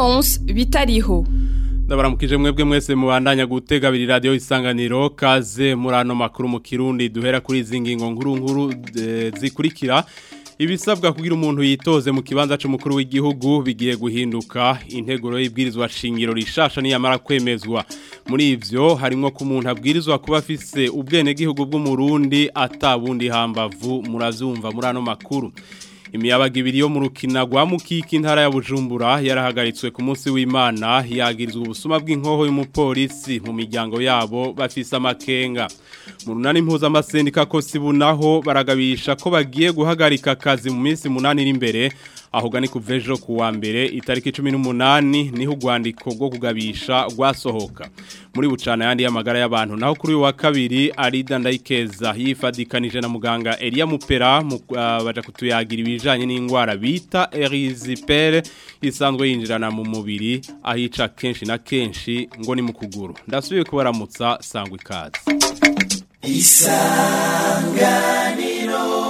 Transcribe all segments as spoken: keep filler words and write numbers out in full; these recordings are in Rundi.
Leonce Bitariho. Ndabaramukije mwebwe mwese mubandanya gutega biri radio Isanganiro kaze murano makuru mu Kirundi duhera kuri zingingo nkuru nkuru e, zikurikira ibisabwa kugira umuntu yitoze mu kibanza c'umukuru w'igihugu bigiye guhinduka integuro y'ibwirizwa shingiro rishasha niyamara kwemezwa muri ivyo harimo ko umuntu abwirizwa kuba afise ubwene gihugu bw'umurundi atabundi hambavu murazumva murano makuru. Imiyabaga ibiri yo mu rukina rwa Mukiki intara ya Bujumbura yarahagaritswe ku munsi w'Imana yagirizwe ubusuma bw'inkoho y'umupolisi mu miryango yabo bafise amakenga. Mu runani mpuzamasendik Kosibu naho baragabisha ko bagiye guhagarika akazi mu minsi munani iri imbere aho gani kuvejo kuwa mbere itariki cumi n'umunani niho urwandiko rwo kugabisha rwasohoka. Muri bucana yandi y'amagara y'abantu naho kuri wa kabiri Arida Ndayikeza yifadikanije na muganga Elia Mupera uh, baja kutuyagira ibijanye n'ingwara bita erysipelas isanzwe yinjirana mu mubiri ahica kenshi na kenshi ngo ni mu kuguru. Ndasubiye kubaramutsa sangwa ikaze. Isanganiro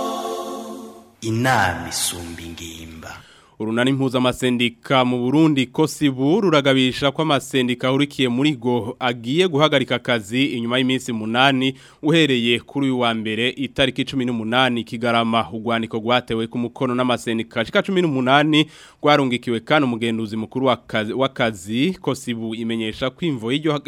inama isumba ingimba. Urunani mpuzamasendik mu Burundi Kosibu ruragabisha ko amasendika ahurikiye muri go agiye guhagarika akazi inyuma y'iminsi munani uhereye kuri uyu wa mbere itariki cumi n'umunani Kigarama urwandiko rwatewe ku mukono n'amasendika ashika cumi n'umunani rwarungikiwe kandi umugenduzi mukuru w'akazi Kosibu imenyesha ko imvo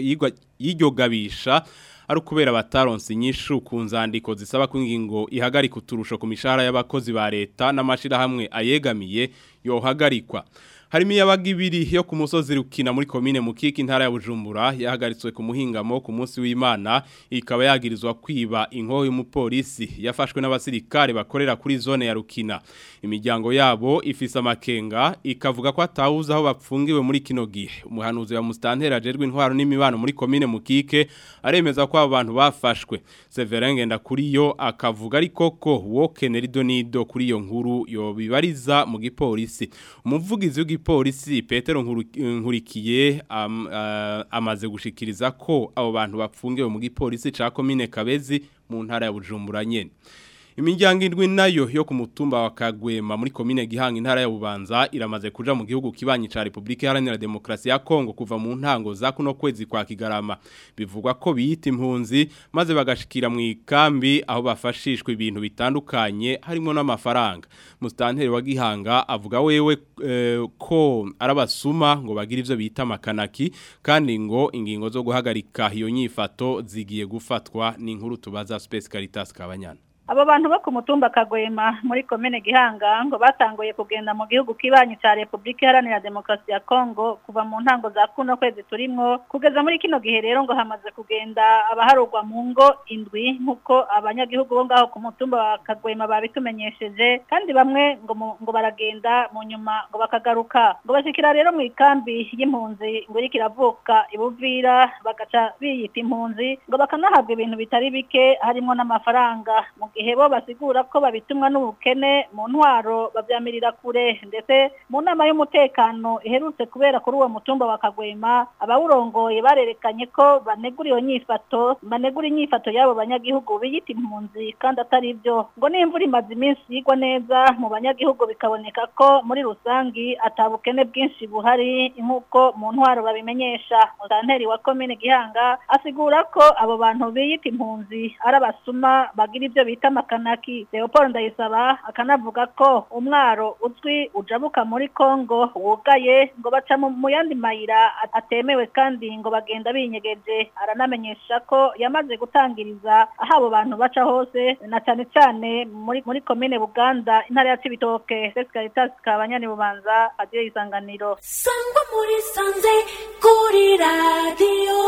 y'iryo gabisha ari kubera bataronse inyishu ku nzandiko zisaba ko ingingo ihagarika uturusho ku mishahara y'abakozi ba leta n'amashira hamwe ayegamiye yohagarikwa. Harimo yabaga ibiri yo ku musozi rukina muri komine Mukiki intara ya Bujumbura yahagaritswe ku muhingamo ku munsi w'Imana ikaba yagirizwa kwiba inkoho y'umupolisi yafashwe n'abasirikare bakorera kuri zone ya Rukina. Imiryango yabo ifise amakenga ikavuga ko atawuza aho bapfungiwe muri kino gihe. Umuhanuzi wa Mustantera ajerwe intwaro n'imibano muri komine Mukike aremeza ko abo bantu bafashwe. Severin Ngendakuriyo akavuga ariko ko wokenera idonido kuri iyo nkuru yo bibariza mu gipolisi. Umuvugizi Polisi Petero Nkurikiye am, uh, amaze gushikiriza ko abo bantu bapfungiwe mu gipolisi ca komine Kabezi mu ntara ya Bujumbura nyene. Imiryango indwi nayo yo ku mutumba wa Kagwema muri komine Gihanga intara ya Bubanza iramaze kuja mu gihugu kibanyi ca Republika Iharanira Demokarasi ya Kongo kuva mu ntango za kuno kwezi kwa Kigarama. Bivugwa ko biyita impunzi maze bagashikira mu ikambi aho bafashishwe ibintu bitandukanye harimo n'amafaranga. Mustanteri wa Gihanga avuga wewe e, ko arabasuma ngo bagira ivyo bita makanaki kandi ngo ingingo zo guhagarika iyo nyifato zigiye gufatwa n'inkuru tubaza Space Caritas Kabanyana. Abo bantu bo ku mutumba Kagwema muri komine Gihanga ngo batanguye kugenda mu gihugu kibanyi ca Republika Iharanira Demokarasi ya Kongo kuva mu ntango za kuno kwezi turimwo kugeza muri kino gihe rero ngo hamaze kugenda abaharugwa mu ngo indwi nkuko abanyagihugu bo ngaho ku mutumba wa Kagwema babitumenyesheje kandi bamwe ngo ngo baragenda mu nyuma ngo bakagaruka ngo bashikira rero mu ikambi y'impunzi ngo iri kiravuka ibuvira bagaca biyita impunzi ngo bakanahabwa ibintu bitari bike harimo n'amafaranga mu gihe bo basigura ko babitumwa n'ubukene mu ntwaro babyamirira kure ndetse mu nama y'umutekano iherutse kubera kuri uwo mutumba wa Kagwema abawurongoye barerekanye ko banegura iyo nyifato banegura inyifato yabo banyagihugu biyita impunzi kandi atari byo ngo n'imvura imaze iminsi yigwa neza mu banyagihugu bikaboneka ko muri rusangi atabukene bwinshi buhari nkuko mu ntwaro babimenyesha. Mustanteri wa komine Gihanga asigura ko abo bantu biyita impunzi arabasuma bagira ibyo bita makanaki. Leopold Ndayisaba akanavuga ko umwaro uzwi ujabuka muri Kongo wugaye ngo baca mu yandi mayira atemewe kandi ngo bagenda binyegeje. Aranamenyesha ko yamaze gutangiriza aho abo bantu baca hose na cyane cyane muri muri komine Buganda intara ya Cibitoke. Caritas Kabanyani Bubanza adiyo Isanganiro. Sangwa muri sanze kuri radio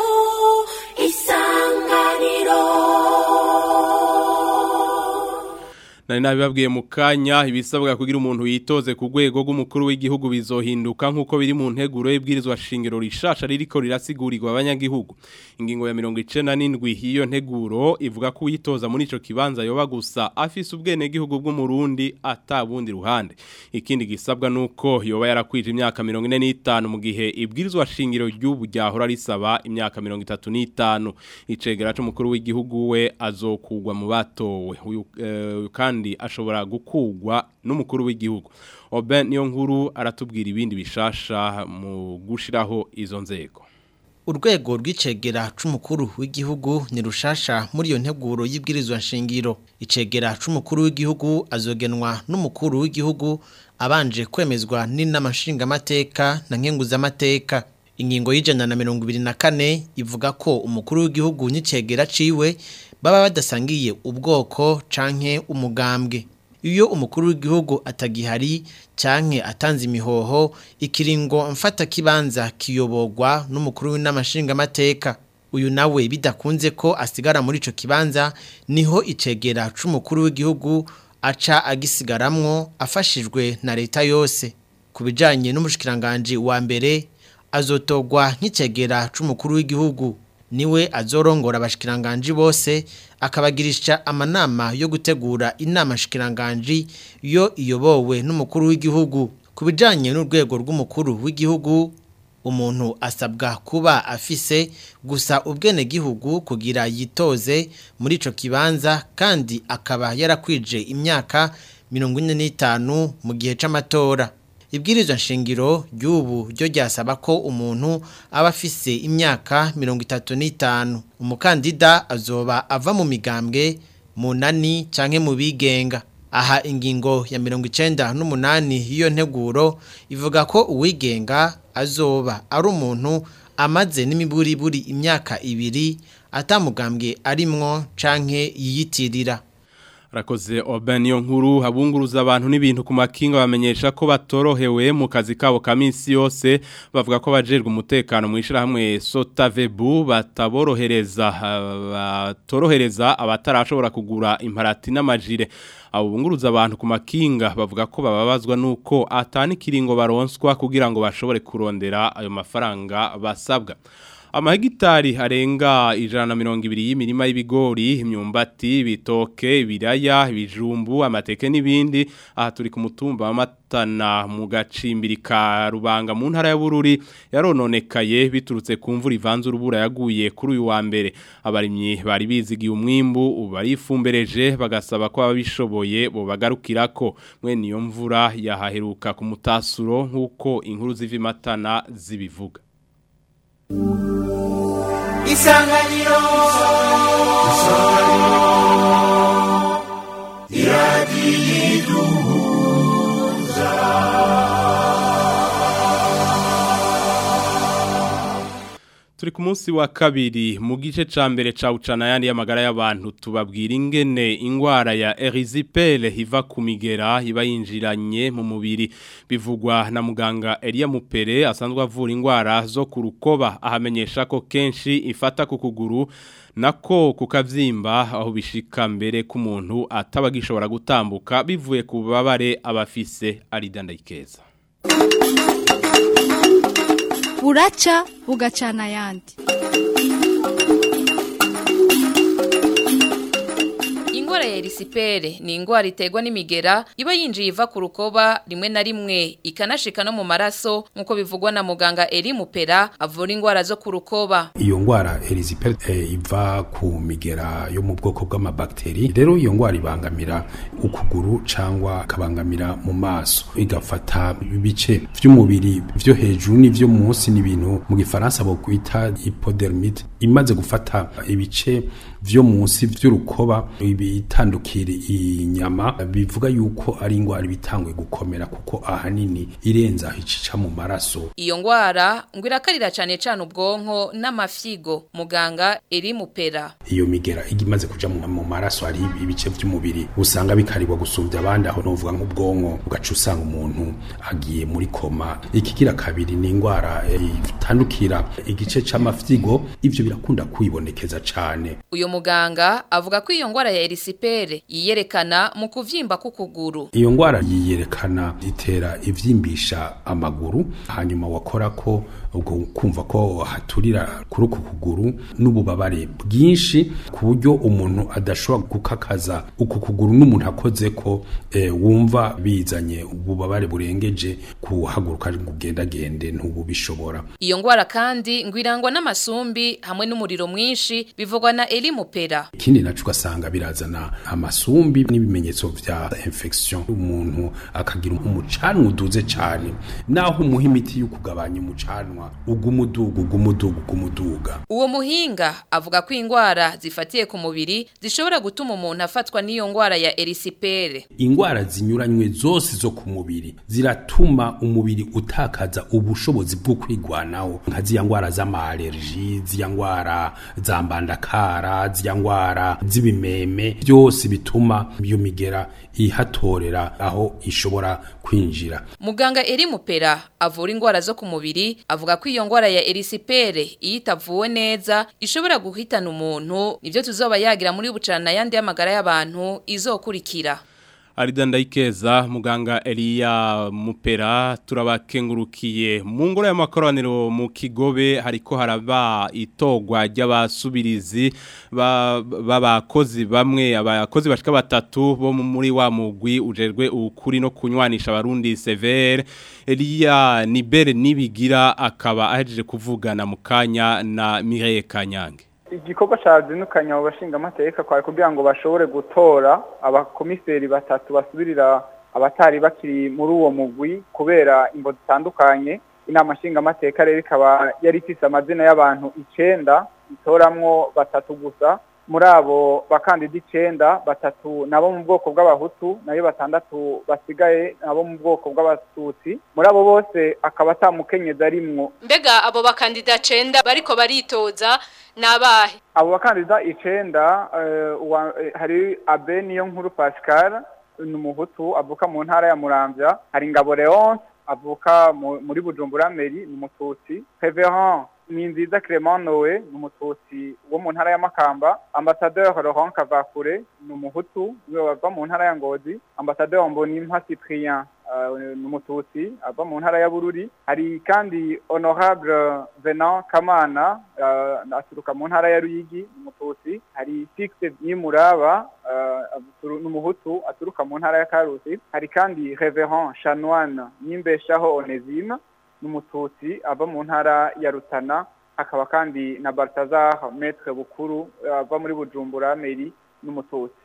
Isanganiro. Nari nabibabwiye mu kanya ibisabwa kugira umuntu yitoze ku rwego rw'umukuru w'igihugu bizohinduka nkuko biri mu nteguro y'ibwirizwa shingiro rishasha ririko rirasigurirwa abanyagihugu. Ingingo ya mirongo icenda n'indwi hiyo nteguro ivuga ko uyitoza muri ico kibanza yoba gusa afise ubwene gihugu bw'umurundi atabundi ruhande. Ikindi gisabwa nuko yoba yarakwije imyaka mirongo ine n'itanu mu gihe ibwirizwa shingiro ry'ubu ryahora risaba imyaka mirongo itatu n'itanu. Icegera c'umukuru w'igihugu we azokugwa mu batowe. Uyu uh, kandi kandi ashobora gukugwa n'umukuru w'igihugu. Oben niyo nkuru aratubwira ibindi bishasha mu gushiraho izo nzego. Urwego rw'icegera c'umukuru w'igihugu ni rushasha muri iyo nteguro y'ibwirizwa nshingiro. Icegera c'umukuru w'igihugu azogenwa n'umukuru w'igihugu abanje kwemezwa n'inama nshingamateka na nkenguzamateka. Ingingo y'ijana na mirongo ibiri na kane ivuga ko umukuru w'igihugu n'icegera ciwe baba badasangiye ubwoko canke umugambwe. Iyo umukuru w'igihugu atagihari canke atanze imihoho ikiringo mfata kibanza kiyobogwa n'umukuru w'inama nshingamateka. Uyu nawe bidakunze ko asigara muri ico kibanza niho icegera c'umukuru w'igihugu aca agisigaramwo afashijwe na leta yose. Kubijanye n'umushikiranganje wa mbere azotogwa nk'icegera c'umukuru w'igihugu, niwe azorongora abashikiranganje bose akabagirisha amanama yo gutegura inama shikiranganje yo iyobowe n'umukuru w'igihugu. Kubijanye n'urwego rw'umukuru w'igihugu, umuntu asabwa kuba afise gusa ubwene gihugu kugira yitoze muri ico kibanza kandi akaba yarakwije imyaka mirongo ine n'itanu mu gihe c'amatora. Ibwirizwa nshingiro ry'ubu ryo ryasaba ko umuntu aba afise imyaka mirongo itatu n'itanu. Umukandida azoba ava mu migambwe munani canke mu bigenga. Aha ingingo ya mirongo icenda n'umunani y'iyo nteguro ivuga ko uwigenga azoba ari umuntu amaze n'imiburiburi imyaka ibiri atamugambwe arimwo canke yiyitirira. Rakoze Oben niyo nkuru habunguruza abantu n'ibintu ku makinga bamenyesha ko batorohewe mu kazi kabo ka minsi yose. Bavuga ko bajerwe umutekano mu ishirahamwe Sotavebu bataborohereza batorohereza abatarashobora kugura imparati n'amajire. Abo bunguruza abantu ku makinga bavuga ko bababazwa nuko atani kiringo baronswa kugira ngo bashobore kurondera ayo mafaranga basabwa. Amahegitari arenga ijana na mirongo ibiri y'imirima y'ibigori, imyumbati, bitoke, ibiraya, ibijumbu, amateke n'ibindi. Aha turi ku mutumba wa Matana mu gacimbiri ka Rubanga mu ntara ya Bururi yarononekaye biturutse ku mvura ivanze urubura yaguye kuri uyu wa mbere. Abarimyi bari bizigiye umwimbu ubu barifumbereje bagasaba ko ababishoboye bo bagarukirako. Mwene iyo mvura yahaheruka ku mutasuro nk'uko inkuru ziva Matana zibivuga. Isanganiro Isanganiro Iradiyiduhuza. Turi ku munsi wa kabiri mu gice ca mbere ca ucana yandi y'amagara y'abantu tubabwira ingene ingwara ya erysipelas iva ku migera iba yinjiranye mu mubiri. Bivugwa na muganga Elia Mupere asanzwe avura ingwara zo ku rukoba, ahamenyesha ko kenshi ifata ku kuguru nako kukavyimba aho bishika mbere ku muntu atabagishobora gutambuka bivuye ku babare abafise ari dandayikeza. Buraca bugacana yandi. Ingwara ya erysipelas ni ingwara iterwa n'imigera iba yinjiye iva ku rukoba rimwe na rimwe ikanashika no mu maraso nkuko bivugwa na muganga Elia Mupera avura ingwara zo ku rukoba. Iyo ngwara erysipelas e, iva ku migera yo mu bwoko bw'amabakteri. Rero iyo ngwara ibangamira ukuguru cangwa kabangamira mu maso, igafata ibice vy'umubiri vyo hejuru n'ivyo munsi n'ibintu mu gifaransa bo kwita hypodermite. Imaze gufata ibice vyo munsi vy'urukoba ibitandukira inyama, bivuga yuko ari ingwara bitangwe gukomera kuko ahanini irenza icica mu maraso. Iyo ngwara ngwirakarira cyane cyane ubwonko n'amafyigo. Muganga Elia Mupera: iyo migera igimaze kuja mu maraso ari ibice vy'umubiri usanga bikaribwa gusumvya abandi, aho novuga nk'ubwonko ugaca usanga umuntu agiye muri koma. Ikigira kabiri ni ingwara itandukira igice c'amafyigo, ivyo birakunda kwibonekeza cyane. Uyo muganga avuga ko iyo ngwara ya erysipelas yiyerekana mu kuvyimba kukuguru. Iyo ngwara yiyerekana itera ivyimbisha amaguru, hanyuma wakora ko ubwo kumva ko haturira kuri uku kuguru n'ububabare bwinshi ku buryo umuntu adashobora gukakaza uku kuguru n'umuntu akoze ko e, wumva bizanye ububabare burengeje kuhaguruka kugendagende ntubishobora. Iyo ngwara kandi ngwirangwa n'amasumbi hamwe n'umuriro mwinshi bivugwa na Eli Mupera. Ikindi nacu ugasanga birazana amasumbi n'ibimenyetso vya infection, umuntu akagira umucanwa uduze cyane naho umuha imiti yo kugabanya umucanwa ugumuduga ugumuduga ugumuduga. Uwo muhinga avuga ko ingwara zifatiye ku mubiri zishobora gutuma umuntu afatwa n'iyo ngwara ya erisipere. Ingwara zinyuranywe zose zo ku mubiri ziratuma umubiri utakaza ubushobozi bwo kwigwanaho, nka ziya ngwara z'amallergie, ziya ngwara za mbandakara, ziya ngwara z'ibimeme, byose bituma iyo migera ihatorera aho ishobora kwinjira. Muganga Eli Mupera avura ingwara zo ku mubiri avuga ko iyo ngwara ya erisipere iyitavuwe neza ishobora guhitana umuntu, nivyo tuzoba yagira muri bucana yandi y'amagara y'abantu izokurikira. Arida Ndayikeza, muganga Elia Mupera, turabakengurukiye. Mu ngoro y'amakoraniro mu Kigobe hariko haraba itogwa ry'abasubirizi b'abakozi bamwe, abakozi bashika batatu bo muri wa mugwi ujerwe ukuri no kunywanisha abarundi severe. Elia Nibere Nibigira akaba ahejeje kuvugana mu kanya na Mireille Kanyange. Igikorwa cyazindukanya abo bashinga amateka kwa kugira ngo bashobore gutora abakomiseri batatu basubirira abatari bakiri muri uwo mugwi kubera imbo zitandukanye. Inama nshinga amateka rero ikaba yari ifise amazina y'abantu icenda itoramwo batatu gusa. Muri abo bakandida icenda batatu nabo mu bwoko bw'abahutu nayo batandatu basigaye nabo mu bwoko bw'abatutsi. Muri abo bose akaba atamukenyeza arimwo. Mbega abo bakandida cenda bariko baritoza nabahe? Abo bakandida icenda uh, uh, hari Abe niyo nkuru Pascal n'umuhutu avuka mu ntara ya Muramvya, hari Ngabo Leonce avuka muri Bujumbura Meri n'umututsi, Reverend Ninziza Clement Noe n'umututsi wo mu ntara ya Makamba, Ambassadeur Laurent Kavakure n'umuhutu we bava mu ntara ya Ngozi, Ambassadeur Mbonimpa Cyprien uh, n'umututsi ava mu ntara ya Bururi, hari kandi Honorable Venant Kamana uh, aturuka mu ntara ya Ruyigi n'umututsi, hari Fixe Nimuraba uh, n'umuhutu aturuka mu ntara ya Karusi, hari kandi Reverend Chanoine Nimbeshaho Onésime n'umututsi ava mu ntara ya Rutana, hakaba kandi na Balthazar Maître Bukuru ava muri Bujumbura Meri n'umututsi.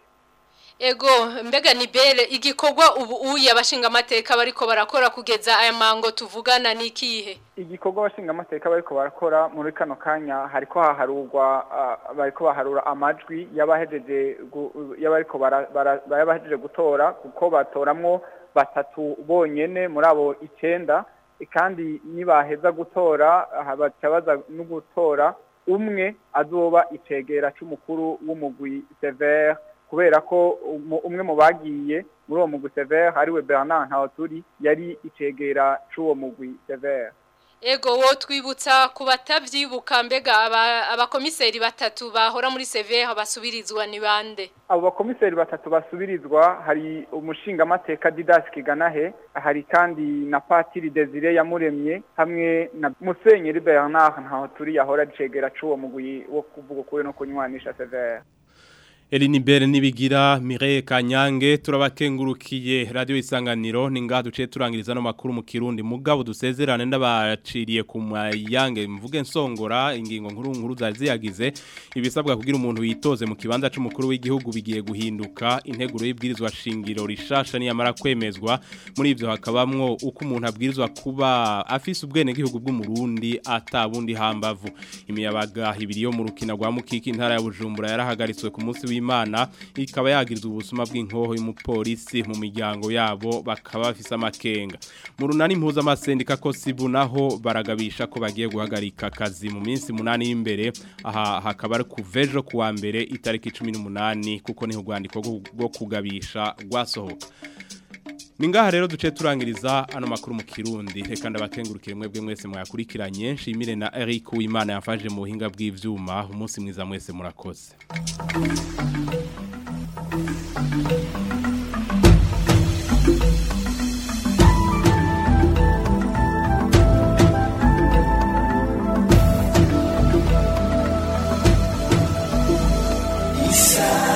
Ego mbega Nibere igikorwa ubu uyi abashinga amateka bariko barakora kugeza aya mango tuvugana nikihe? Igikorwa abashinga amateka bariko barakora muri kano kanya hariko haharurwa uh, bariko baharura amajwi yabahejeje yabariko barabahejeje gutora kuko batoramwo batatu bonyene muri abo icenda, kandi nibaheza gutora bacabaza no gutora umwe azoba icegera c'umukuru w'umugwi Severe, kubera ko umwe mu bagiye muri uwo mugwi Severe ariwe Bernard Ntawuturi yari icegera c'uwo mugwi Severe. Ego wo twibutsa kubatavyibuka mbega abakomiseri aba batatu bahora muri Severe basubirizwa ni bande? Abo bakomiseri batatu basubirizwa hari umushinga amateka Didas Kiganahe, hari kandi na Patiri Desire Yamuremye hamwe na Musenyeri Bernard Ntawuturi yahora icegera c'uwo mugwi wo kuvuga kuri no kunywanisha Severe. Elinibere Nibigira, Mireille Kanyange, turabakengurukiye. Radio Isanganiro ninga duce turangiriza no makuru mu Kirundi, mugabo dusezerane ndabaciriye ku mayange mvuge nsongora ingingo nkuru nkuru zazi yagize ibisabwa kugira umuntu yitoze mu kibanza c'umukuru w'igihugu bigiye guhinduka. Integuro y'ibwirizwa shingiro rishasha ni yamara kwemezwa, muri ivyo hakabamwo uko umuntu abwirizwa kuba afise ubwene gihugu bw'umurundi atabundi hambavu. Imiyabaga ibiri yo mu rukina rwa Mukiki intara ya Bujumbura yarahagaritswe ku munsi w'Imana, ikaba yagirizwe ubusuma bw'inkoho y'umupolisi mu miryango yabo bakaba bafise amakenga. Mu runani impuza amasendika ko sibu naho baragabisha ko bagiye guhagarika akazi mu minsi munani y'imbere, aha hakaba ari kuvejo kuwa mbere itariki cumi n'umunani kuko niho rwandiko rwo kugabisha rwasohoka. Ningaha rero duce turangiriza ano makuru mu Kirundi, reka ndabakengurukire mwebwe mwese mwakurikiranye. Nshimire na Eric Uwimana yafashe mu buhinga bw'ivyuma. Umunsi mwiza mwese murakoze. isa